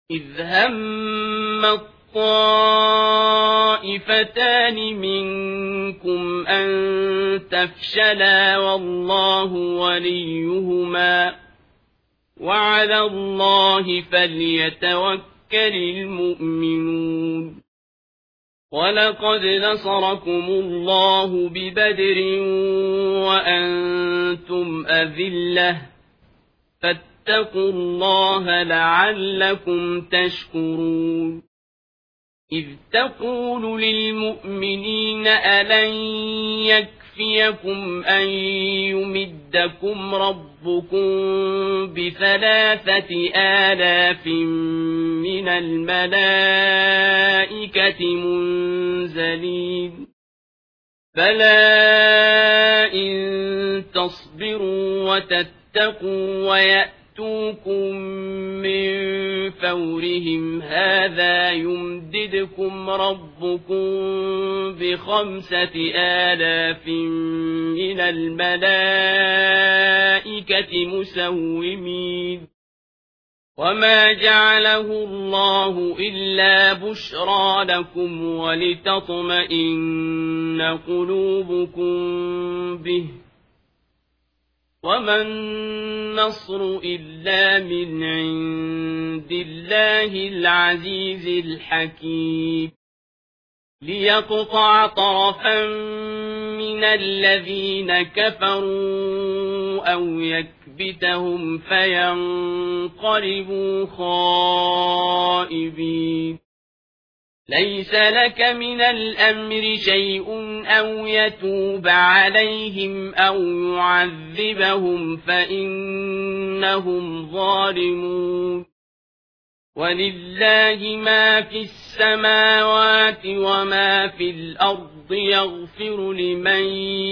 إذ هم الطائفتان منكم أن تفشلا والله وليهما وعلى الله فليتوكل المؤمنون ولقد نصركم الله ببدر وأنتم أذلة فاتقوا الله لعلكم تشكرون إذ تقول للمؤمنين ألن يكفيكم أن يمدكم ربكم ب3,000 من الملائكة منزلين بلى إن تصبروا وتتقوا ويأتوكم من فورهم هذا يمددكم ربكم ب5,000 من الملائكة مسومين وما جعله الله إلا بشرى لكم ولتطمئن قلوبكم به وما النصر إلا من عند الله العزيز الحكيم ليقطع طرفا من الذين كفروا أو يكبتهم فينقلبوا خائبين ليس لك من الأمر شيء أو يتوب عليهم أو يعذبهم فإنهم ظالمون ولله ما في السماوات وما في الأرض يغفر لمن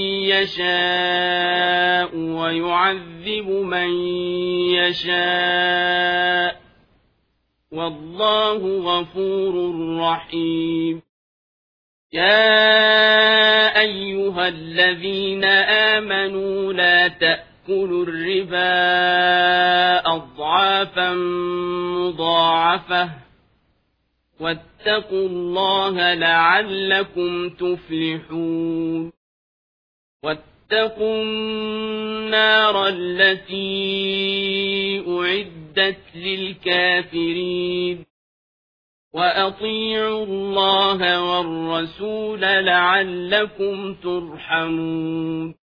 يشاء ويعذب من يشاء والله غفور رحيم يا أيها الذين آمنوا لا تأكلوا الربا أضعافا مضاعفة واتقوا الله لعلكم تفلحون واتقوا النار التي أعدت للكافرين وأطيعوا الله والرسول لعلكم ترحمون